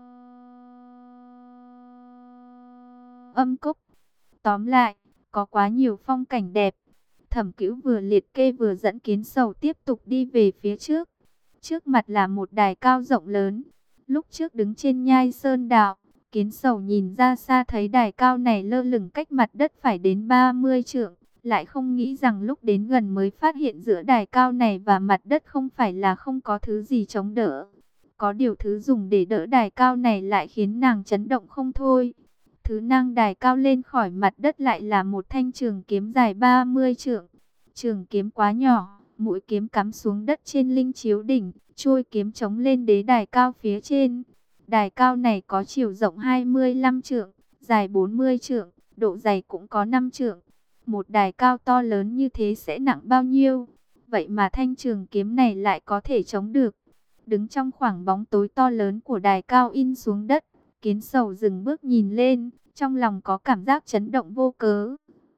Âm Cốc. Tóm lại, có quá nhiều phong cảnh đẹp. Thẩm Cửu vừa liệt kê vừa dẫn Kiến Sầu tiếp tục đi về phía trước. Trước mặt là một đài cao rộng lớn. Lúc trước đứng trên Nhai Sơn Đạo, Kiến Sầu nhìn ra xa thấy đài cao này lơ lửng cách mặt đất phải đến 30 trượng. Lại không nghĩ rằng lúc đến gần mới phát hiện giữa đài cao này và mặt đất không phải là không có thứ gì chống đỡ. Có điều thứ dùng để đỡ đài cao này lại khiến nàng chấn động không thôi. Thứ nang đài cao lên khỏi mặt đất lại là một thanh trường kiếm dài 30 trượng. Trường kiếm quá nhỏ, mũi kiếm cắm xuống đất trên Linh Chiếu Đỉnh, trôi kiếm chống lên đế đài cao phía trên. Đài cao này có chiều rộng 25 trượng, dài 40 trượng, độ dày cũng có 5 trượng. Một đài cao to lớn như thế sẽ nặng bao nhiêu? Vậy mà thanh trường kiếm này lại có thể chống được. Đứng trong khoảng bóng tối to lớn của đài cao in xuống đất, Kiến Sầu dừng bước nhìn lên, trong lòng có cảm giác chấn động vô cớ.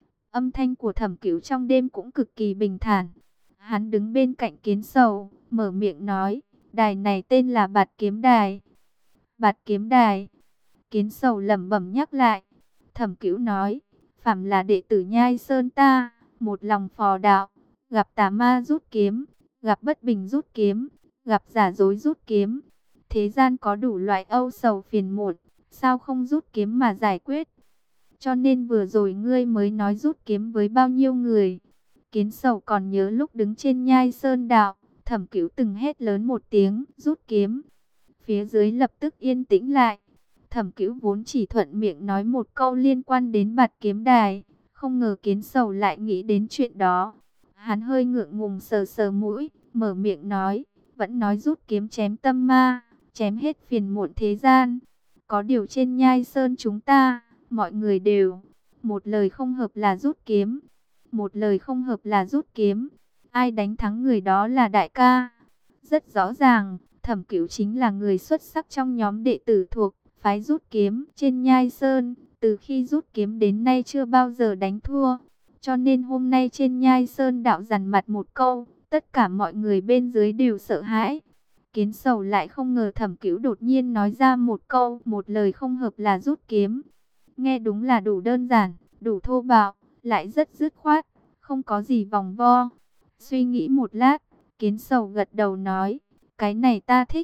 Âm thanh của Thẩm Cửu trong đêm cũng cực kỳ bình thản. Hắn đứng bên cạnh Kiến Sầu, mở miệng nói, đài này tên là Bạt Kiếm Đài. Bạt Kiếm Đài. Kiến Sầu lẩm bẩm nhắc lại. Thẩm Cửu nói, phàm là đệ tử Nhai Sơn ta, một lòng phò đạo, gặp tà ma rút kiếm, gặp bất bình rút kiếm, gặp giả dối rút kiếm. Thế gian có đủ loại âu sầu phiền muộn, sao không rút kiếm mà giải quyết? Cho nên vừa rồi ngươi mới nói rút kiếm với bao nhiêu người. Kiến Sầu còn nhớ lúc đứng trên Nhai Sơn Đạo, Thẩm Cửu từng hét lớn một tiếng, rút kiếm. Phía dưới lập tức yên tĩnh lại. Thẩm Cửu vốn chỉ thuận miệng nói một câu liên quan đến Bạt Kiếm Đài, không ngờ Kiến Sầu lại nghĩ đến chuyện đó. Hắn hơi ngượng ngùng sờ sờ mũi, mở miệng nói, vẫn nói rút kiếm chém tâm ma, chém hết phiền muộn thế gian. Có điều trên Nhai Sơn chúng ta, mọi người đều, một lời không hợp là rút kiếm. Một lời không hợp là rút kiếm. Ai đánh thắng người đó là đại ca. Rất rõ ràng, Thẩm Cửu chính là người xuất sắc trong nhóm đệ tử thuộc phái rút kiếm trên Nhai Sơn. Từ khi rút kiếm đến nay chưa bao giờ đánh thua. Cho nên hôm nay trên Nhai Sơn đạo dằn mặt một câu, tất cả mọi người bên dưới đều sợ hãi. Kiến Sầu lại không ngờ Thẩm Cửu đột nhiên nói ra một câu, một lời không hợp là rút kiếm. Nghe đúng là đủ đơn giản, đủ thô bạo, lại rất dứt khoát, không có gì vòng vo. Suy nghĩ một lát, Kiến Sầu gật đầu nói, cái này ta thích.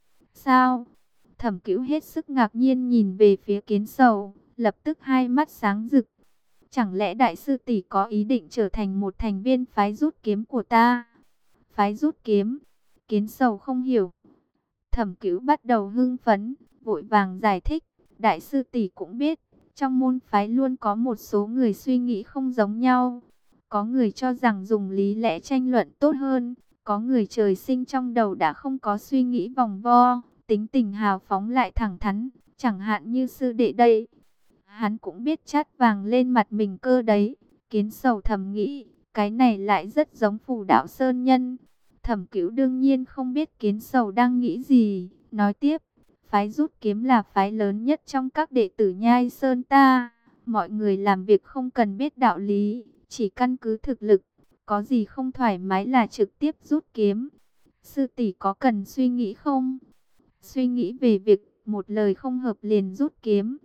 Sao? Thẩm Cửu hết sức ngạc nhiên nhìn về phía Kiến Sầu, lập tức hai mắt sáng rực. Chẳng lẽ đại sư tỷ có ý định trở thành một thành viên phái rút kiếm của ta? Phái rút kiếm? Kiến Sầu không hiểu. Thẩm Cửu bắt đầu hưng phấn, vội vàng giải thích, đại sư tỷ cũng biết, trong môn phái luôn có một số người suy nghĩ không giống nhau. Có người cho rằng dùng lý lẽ tranh luận tốt hơn, có người trời sinh trong đầu đã không có suy nghĩ vòng vo, tính tình hào phóng lại thẳng thắn, chẳng hạn như sư đệ đây. Hắn cũng biết chát vàng lên mặt mình cơ đấy. Kiến Sầu thầm nghĩ, cái này lại rất giống Phù Đạo Sơn Nhân. Thẩm Cửu đương nhiên không biết Kiến Sầu đang nghĩ gì, nói tiếp, phái rút kiếm là phái lớn nhất trong các đệ tử Nhai Sơn ta. Mọi người làm việc không cần biết đạo lý, chỉ căn cứ thực lực, có gì không thoải mái là trực tiếp rút kiếm. Sư tỷ có cần suy nghĩ không? Suy nghĩ về việc một lời không hợp liền rút kiếm.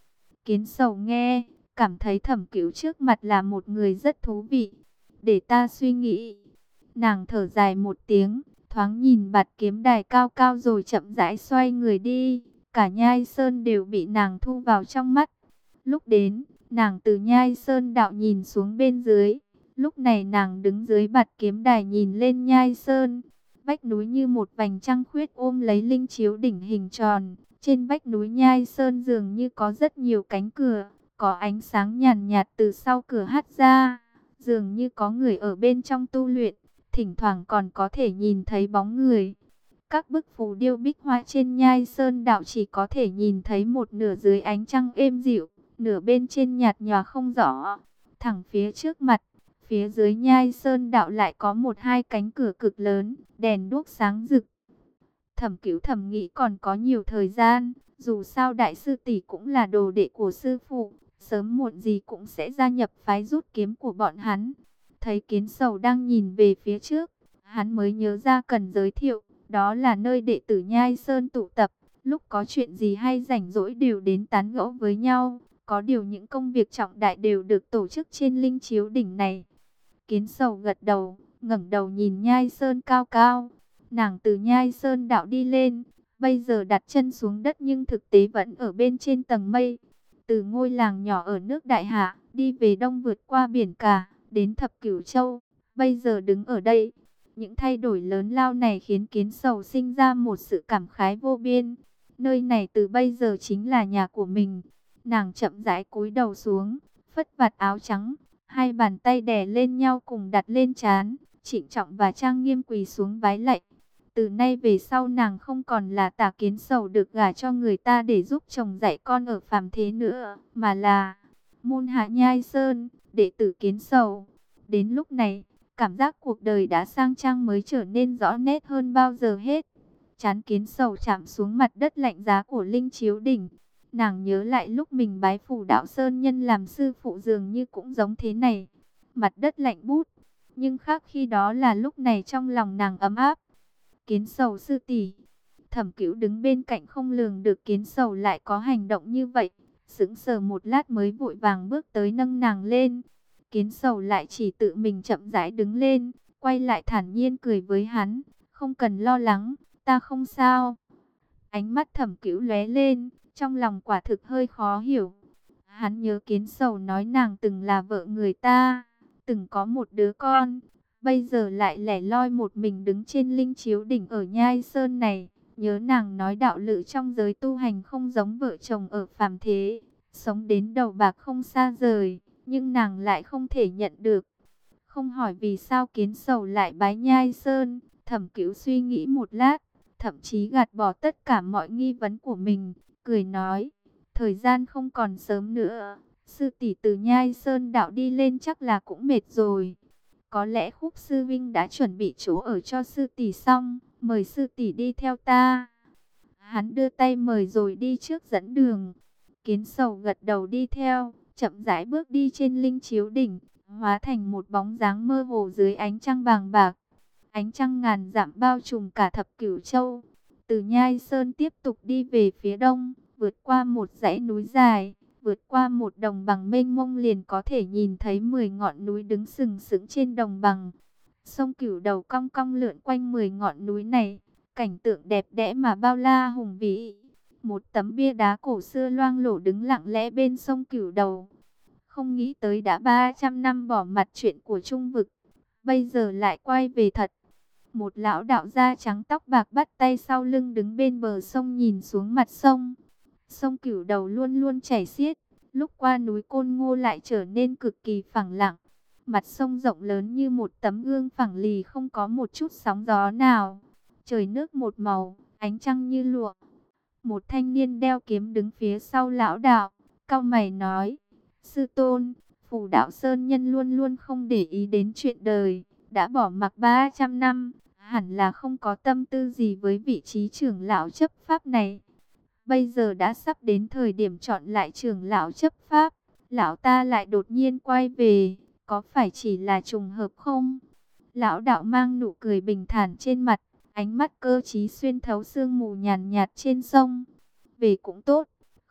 Kiến Sầu nghe, cảm thấy Thẩm Cửu trước mặt là một người rất thú vị. Để ta suy nghĩ. Nàng thở dài một tiếng, thoáng nhìn bạt kiếm đài cao cao rồi chậm rãi xoay người đi. Cả Nhai Sơn đều bị nàng thu vào trong mắt. Lúc đến, nàng từ Nhai Sơn đạo nhìn xuống bên dưới. Lúc này nàng đứng dưới bạt kiếm đài nhìn lên Nhai Sơn. Vách núi như một vành trăng khuyết ôm lấy linh chiếu đỉnh hình tròn. Trên vách núi Nhai Sơn dường như có rất nhiều cánh cửa, có ánh sáng nhàn nhạt từ sau cửa hắt ra. Dường như có người ở bên trong tu luyện, thỉnh thoảng còn có thể nhìn thấy bóng người. Các bức phù điêu bích họa trên Nhai Sơn đạo chỉ có thể nhìn thấy một nửa dưới ánh trăng êm dịu, nửa bên trên nhạt nhòa không rõ. Thẳng phía trước mặt, phía dưới Nhai Sơn đạo lại có một hai cánh cửa cực lớn, đèn đuốc sáng rực. Thẩm Cửu thầm nghĩ còn có nhiều thời gian, dù sao đại sư tỷ cũng là đồ đệ của sư phụ, sớm muộn gì cũng sẽ gia nhập phái rút kiếm của bọn hắn. Thấy Kiến Sầu đang nhìn về phía trước, hắn mới nhớ ra cần giới thiệu, đó là nơi đệ tử Nhai Sơn tụ tập, lúc có chuyện gì hay rảnh rỗi đều đến tán gẫu với nhau, có điều những công việc trọng đại đều được tổ chức trên linh chiếu đỉnh này. Kiến Sầu gật đầu, ngẩng đầu nhìn Nhai Sơn cao cao. Nàng từ Nhai Sơn đạo đi lên, bây giờ đặt chân xuống đất nhưng thực tế vẫn ở bên trên tầng mây. Từ ngôi làng nhỏ ở nước Đại Hạ, đi về đông vượt qua biển cả, đến Thập Cửu Châu, bây giờ đứng ở đây. Những thay đổi lớn lao này khiến Kiến Sầu sinh ra một sự cảm khái vô biên. Nơi này từ bây giờ chính là nhà của mình. Nàng chậm rãi cúi đầu xuống, phất vạt áo trắng, hai bàn tay đè lên nhau cùng đặt lên trán, trịnh trọng và trang nghiêm quỳ xuống vái lạy. Từ nay về sau nàng không còn là Tả Kiến Sầu được gả cho người ta để giúp chồng dạy con ở phàm thế nữa, mà là môn hạ Nhai Sơn, đệ tử Kiến Sầu. Đến lúc này, cảm giác cuộc đời đã sang trang mới trở nên rõ nét hơn bao giờ hết. Trán Kiến Sầu chạm xuống mặt đất lạnh giá của Linh Chiếu Đỉnh. Nàng nhớ lại lúc mình bái Phù Đạo Sơn Nhân làm sư phụ dường như cũng giống thế này. Mặt đất lạnh bút, nhưng khác khi đó là lúc này trong lòng nàng ấm áp. Kiến Sầu sư tỷ. Thẩm Cửu đứng bên cạnh không lường được Kiến Sầu lại có hành động như vậy, sững sờ một lát mới vội vàng bước tới nâng nàng lên. Kiến Sầu lại chỉ tự mình chậm rãi đứng lên, quay lại thản nhiên cười với hắn, "Không cần lo lắng, ta không sao." Ánh mắt Thẩm Cửu lóe lên, trong lòng quả thực hơi khó hiểu. Hắn nhớ Kiến Sầu nói nàng từng là vợ người ta, từng có một đứa con. Bây giờ lại lẻ loi một mình đứng trên linh chiếu đỉnh ở Nhai Sơn này. Nhớ nàng nói đạo lữ trong giới tu hành không giống vợ chồng ở phàm thế. Sống đến đầu bạc không xa rời. Nhưng nàng lại không thể nhận được. Không hỏi vì sao Kiến Sầu lại bái Nhai Sơn. Thẩm Cửu suy nghĩ một lát. Thậm chí gạt bỏ tất cả mọi nghi vấn của mình. Cười nói. Thời gian không còn sớm nữa. Sư tỷ từ Nhai Sơn đạo đi lên chắc là cũng mệt rồi. Có lẽ Khúc sư vinh đã chuẩn bị chỗ ở cho sư tỷ xong, mời sư tỷ đi theo ta. Hắn đưa tay mời rồi đi trước dẫn đường. Kiến Sầu gật đầu đi theo, chậm rãi bước đi trên linh chiếu đỉnh, hóa thành một bóng dáng mơ hồ dưới ánh trăng vàng bạc. Ánh trăng ngàn dặm bao trùm cả Thập Cửu Châu. Từ Nhai Sơn tiếp tục đi về phía đông, vượt qua một dãy núi dài. Vượt qua một đồng bằng mênh mông liền có thể nhìn thấy 10 ngọn núi đứng sừng sững trên đồng bằng. Sông Cửu đầu cong cong lượn quanh 10 ngọn núi này, cảnh tượng đẹp đẽ mà bao la hùng vĩ. Một tấm bia đá cổ xưa loang lổ đứng lặng lẽ bên sông Cửu đầu. Không nghĩ tới đã 300 năm bỏ mặt chuyện của Trung Vực, bây giờ lại quay về thật. Một lão đạo da trắng tóc bạc bắt tay sau lưng đứng bên bờ sông nhìn xuống mặt sông. Sông Cửu đầu luôn luôn chảy xiết, lúc qua núi Côn Ngô lại trở nên cực kỳ phẳng lặng. Mặt sông rộng lớn như một tấm gương phẳng lì không có một chút sóng gió nào. Trời nước một màu, ánh trăng như lụa. Một thanh niên đeo kiếm đứng phía sau lão đạo, cau mày nói, sư tôn, Phù Đạo Sơn Nhân luôn luôn không để ý đến chuyện đời, đã bỏ mặc 300 năm, hẳn là không có tâm tư gì với vị trí trưởng lão chấp pháp này. Bây giờ đã sắp đến thời điểm chọn lại trưởng lão chấp pháp, lão ta lại đột nhiên quay về, có phải chỉ là trùng hợp không? Lão đạo mang nụ cười bình thản trên mặt, ánh mắt cơ trí xuyên thấu sương mù nhàn nhạt trên sông. Về cũng tốt,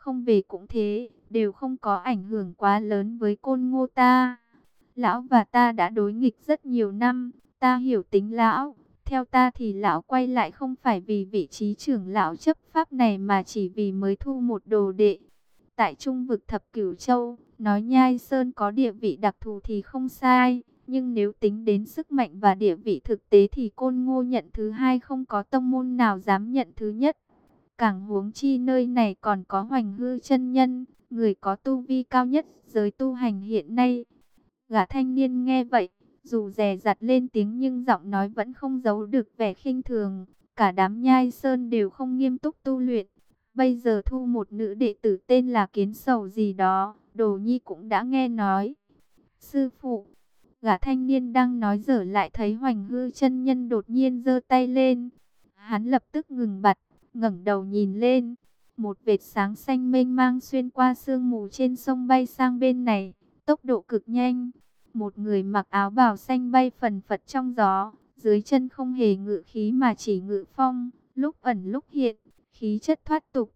không về cũng thế, đều không có ảnh hưởng quá lớn với Côn Ngô ta. Lão và ta đã đối nghịch rất nhiều năm, ta hiểu tính lão. Theo ta thì lão quay lại không phải vì vị trí trưởng lão chấp pháp này mà chỉ vì mới thu một đồ đệ. Tại Trung vực Thập Cửu Châu, nói Nhai Sơn có địa vị đặc thù thì không sai. Nhưng nếu tính đến sức mạnh và địa vị thực tế thì Côn Ngô nhận thứ hai, không có tông môn nào dám nhận thứ nhất. Càng huống chi nơi này còn có Hoành Hư chân nhân, người có tu vi cao nhất giới tu hành hiện nay. Gã thanh niên nghe vậy, dù dè dặt lên tiếng nhưng giọng nói vẫn không giấu được vẻ khinh thường. Cả đám Nhai Sơn đều không nghiêm túc tu luyện. Bây giờ thu một nữ đệ tử tên là Kiến Sầu gì đó, Đồ Nhi cũng đã nghe nói. Sư phụ, gã thanh niên đang nói dở lại thấy Hoành Hư chân nhân đột nhiên giơ tay lên. Hắn lập tức ngừng bặt, ngẩng đầu nhìn lên. Một vệt sáng xanh mênh mang xuyên qua sương mù trên sông bay sang bên này, tốc độ cực nhanh. Một người mặc áo bào xanh bay phần phật trong gió, dưới chân không hề ngự khí mà chỉ ngự phong, lúc ẩn lúc hiện, khí chất thoát tục.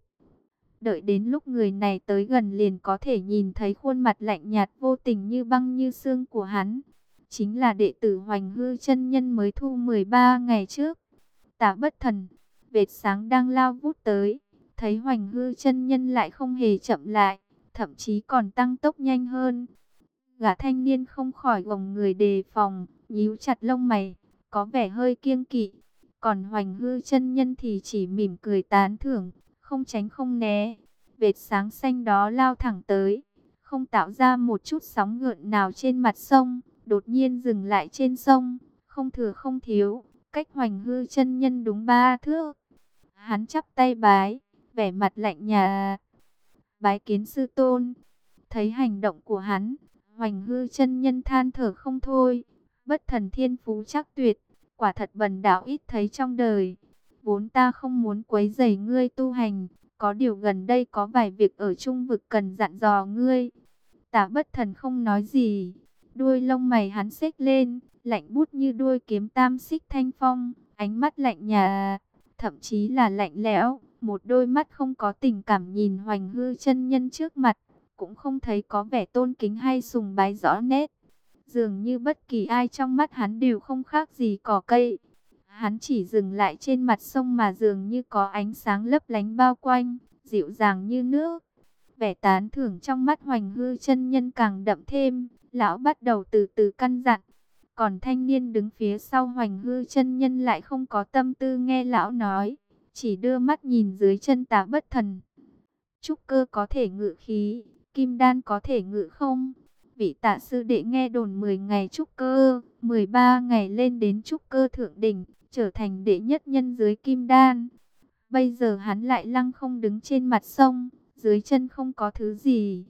Đợi đến lúc người này tới gần liền có thể nhìn thấy khuôn mặt lạnh nhạt vô tình như băng như xương của hắn. Chính là đệ tử Hoành Hư chân nhân mới thu 13 ngày trước. Tả Bất Thần, vệt sáng đang lao vút tới, thấy Hoành Hư chân nhân lại không hề chậm lại, thậm chí còn tăng tốc nhanh hơn. Gã thanh niên không khỏi gồng người đề phòng, nhíu chặt lông mày, có vẻ hơi kiêng kỵ. Còn Hoành Hư chân nhân thì chỉ mỉm cười tán thưởng, không tránh không né. Vệt sáng xanh đó lao thẳng tới, không tạo ra một chút sóng gợn nào trên mặt sông, đột nhiên dừng lại trên sông, không thừa không thiếu, cách Hoành Hư chân nhân đúng 3 thước. Hắn chắp tay bái, vẻ mặt lạnh nhạt, bái kiến sư tôn. Thấy hành động của hắn, Hoành Hư chân nhân than thở không thôi. Bất Thần thiên phú chắc tuyệt, quả thật bần đạo ít thấy trong đời. Vốn ta không muốn quấy rầy ngươi tu hành, có điều gần đây có vài việc ở Trung vực cần dặn dò ngươi. Tả Bất Thần không nói gì, đuôi lông mày hắn xếch lên, lạnh bút như đuôi kiếm tam xích thanh phong, ánh mắt lạnh nhạt, thậm chí là lạnh lẽo. Một đôi mắt không có tình cảm nhìn Hoành Hư chân nhân trước mặt, cũng không thấy có vẻ tôn kính hay sùng bái rõ nét. Dường như bất kỳ ai trong mắt hắn đều không khác gì cỏ cây. Hắn chỉ dừng lại trên mặt sông mà dường như có ánh sáng lấp lánh bao quanh, dịu dàng như nước. Vẻ tán thưởng trong mắt Hoành Hư chân nhân càng đậm thêm, lão bắt đầu từ từ căn dặn. Còn thanh niên đứng phía sau Hoành Hư chân nhân lại không có tâm tư nghe lão nói, chỉ đưa mắt nhìn dưới chân Tả Bất Thần. Trúc cơ có thể ngự khí, kim đan có thể ngự không? Vị Tạ sư đệ nghe đồn 10 ngày trúc cơ, 13 ngày lên đến trúc cơ thượng đỉnh, trở thành đệ nhất nhân dưới kim đan. Bây giờ hắn lại lăng không đứng trên mặt sông, dưới chân không có thứ gì.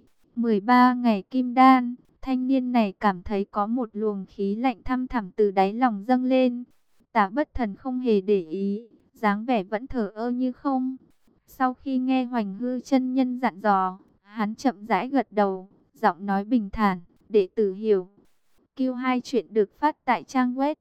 13 ngày kim đan, thanh niên này cảm thấy có một luồng khí lạnh thăm thẳm từ đáy lòng dâng lên. Tả Bất Thần không hề để ý, dáng vẻ vẫn thờ ơ như không. Sau khi nghe Hoành Hư chân nhân dặn dò, hắn chậm rãi gật đầu, giọng nói bình thản, đệ tử hiểu. Q2 chuyện được phát tại trang web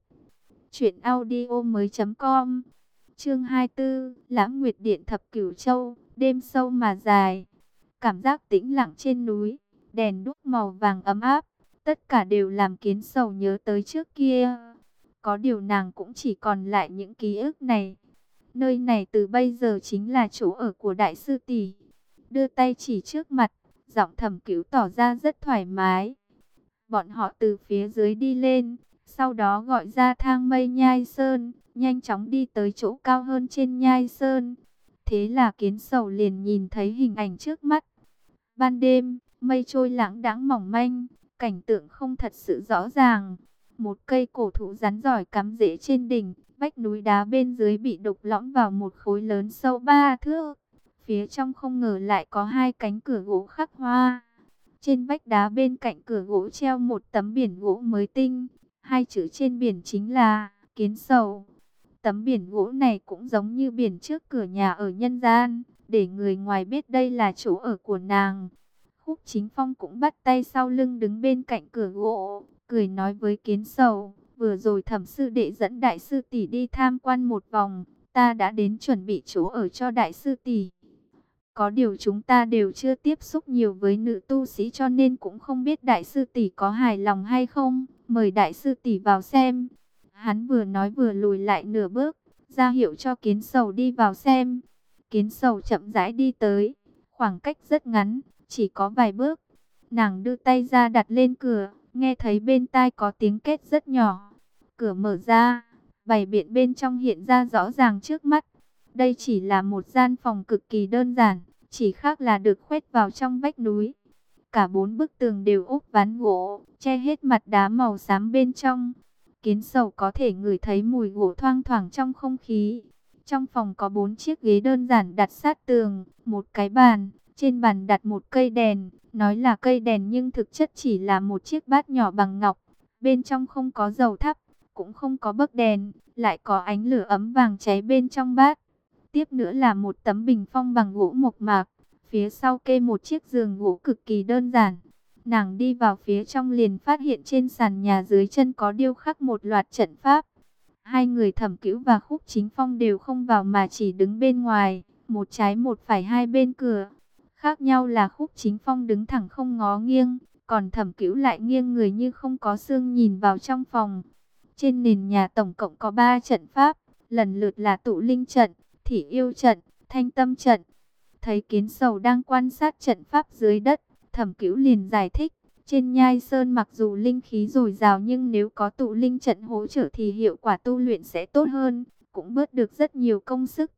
truyệnaudiomoi.com. Chương 24, Lãng Nguyệt Điện Thập Cửu Châu, đêm sâu mà dài. Cảm giác tĩnh lặng trên núi, đèn đuốc màu vàng ấm áp, tất cả đều làm Kiến Sầu nhớ tới trước kia. Có điều nàng cũng chỉ còn lại những ký ức này. Nơi này từ bây giờ chính là chỗ ở của đại sư tỷ. Đưa tay chỉ trước mặt, giọng Thẩm Cứu tỏ ra rất thoải mái. Bọn họ từ phía dưới đi lên, sau đó gọi ra thang mây Nhai Sơn, nhanh chóng đi tới chỗ cao hơn trên Nhai Sơn. Thế là Kiến Sầu liền nhìn thấy hình ảnh trước mắt. Ban đêm, mây trôi lãng đãng mỏng manh, cảnh tượng không thật sự rõ ràng. Một cây cổ thụ rắn giỏi cắm rễ trên đỉnh, vách núi đá bên dưới bị đục lõm vào một khối lớn sâu 3 thước. Phía trong không ngờ lại có hai cánh cửa gỗ khắc hoa. Trên vách đá bên cạnh cửa gỗ treo một tấm biển gỗ mới tinh. Hai chữ trên biển chính là Kiến Sầu. Tấm biển gỗ này cũng giống như biển trước cửa nhà ở nhân gian, để người ngoài biết đây là chỗ ở của nàng. Khúc Chính Phong cũng bắt tay sau lưng đứng bên cạnh cửa gỗ, cười nói với Kiến Sầu, vừa rồi Thẩm sư đệ dẫn đại sư tỷ đi tham quan một vòng, ta đã đến chuẩn bị chỗ ở cho đại sư tỷ. Có điều chúng ta đều chưa tiếp xúc nhiều với nữ tu sĩ cho nên cũng không biết đại sư tỷ có hài lòng hay không. Mời đại sư tỷ vào xem. Hắn vừa nói vừa lùi lại nửa bước, ra hiệu cho Kiến Sầu đi vào xem. Kiến Sầu chậm rãi đi tới, khoảng cách rất ngắn, chỉ có vài bước. Nàng đưa tay ra đặt lên cửa, nghe thấy bên tai có tiếng két rất nhỏ. Cửa mở ra, bày biện bên trong hiện ra rõ ràng trước mắt. Đây chỉ là một gian phòng cực kỳ đơn giản, chỉ khác là được khoét vào trong vách núi. Cả bốn bức tường đều ốp ván gỗ, che hết mặt đá màu xám bên trong. Kiến Sầu có thể ngửi thấy mùi gỗ thoang thoảng trong không khí. Trong phòng có 4 chiếc ghế đơn giản đặt sát tường, một cái bàn, trên bàn đặt một cây đèn. Nói là cây đèn nhưng thực chất chỉ là một chiếc bát nhỏ bằng ngọc. Bên trong không có dầu thắp, cũng không có bấc đèn, lại có ánh lửa ấm vàng cháy bên trong bát. Tiếp nữa là một tấm bình phong bằng gỗ mộc mạc, phía sau kê một chiếc giường gỗ cực kỳ đơn giản. Nàng đi vào phía trong liền phát hiện trên sàn nhà dưới chân có điêu khắc một loạt trận pháp. Hai người Thẩm Cửu và Khúc Chính Phong đều không vào mà chỉ đứng bên ngoài, một trái một phải hai bên cửa. Khác nhau là Khúc Chính Phong đứng thẳng không ngó nghiêng, còn Thẩm Cửu lại nghiêng người như không có xương nhìn vào trong phòng. Trên nền nhà tổng cộng có 3 trận pháp, lần lượt là Tụ Linh trận, Thị Yêu trận, Thanh Tâm trận. Thấy Kiến Sầu đang quan sát trận pháp dưới đất, Thẩm Cửu liền giải thích, trên Nhai Sơn mặc dù linh khí dồi dào nhưng nếu có tụ linh trận hỗ trợ thì hiệu quả tu luyện sẽ tốt hơn, cũng bớt được rất nhiều công sức.